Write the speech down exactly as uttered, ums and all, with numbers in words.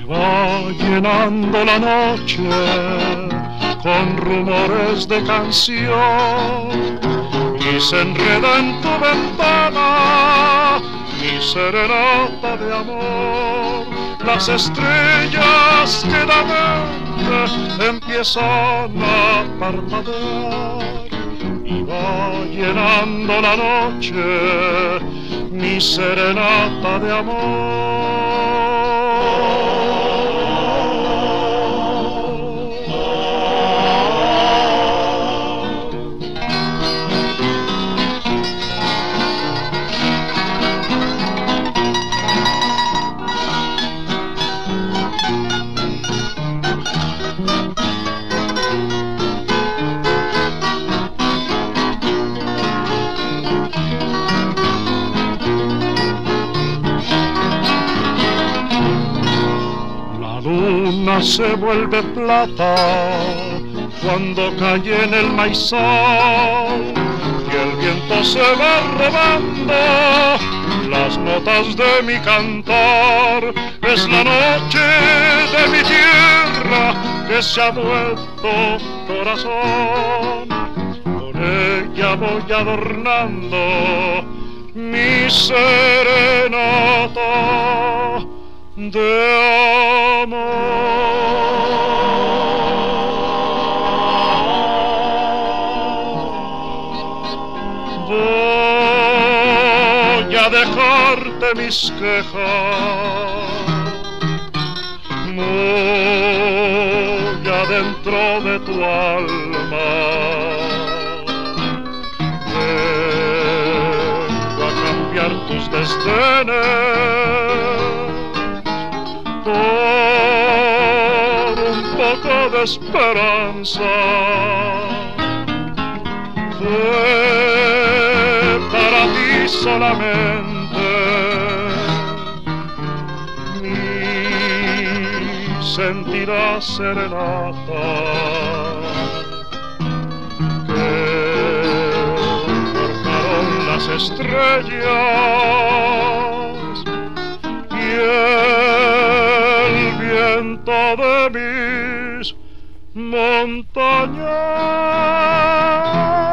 Va llenando la noche con rumores de canción y se enreda en tu ventana mi serenata de amor. Las estrellas quedamente empiezan a parpadear y va llenando la noche mi serenata de amor. Se vuelve plata cuando cae en el maizal y el viento se va robando las notas de mi cantar. Es la noche de mi tierra que se ha vuelto corazón, con ella voy adornando mi serenata de amor. Voy a dejarte mis quejas muy adentro de tu alma. Vengo a cambiar tus desdenes por un poco de esperanza. Fue para ti solamente mi sentida serenata que forjaron las estrellas y el viento de mis montañas.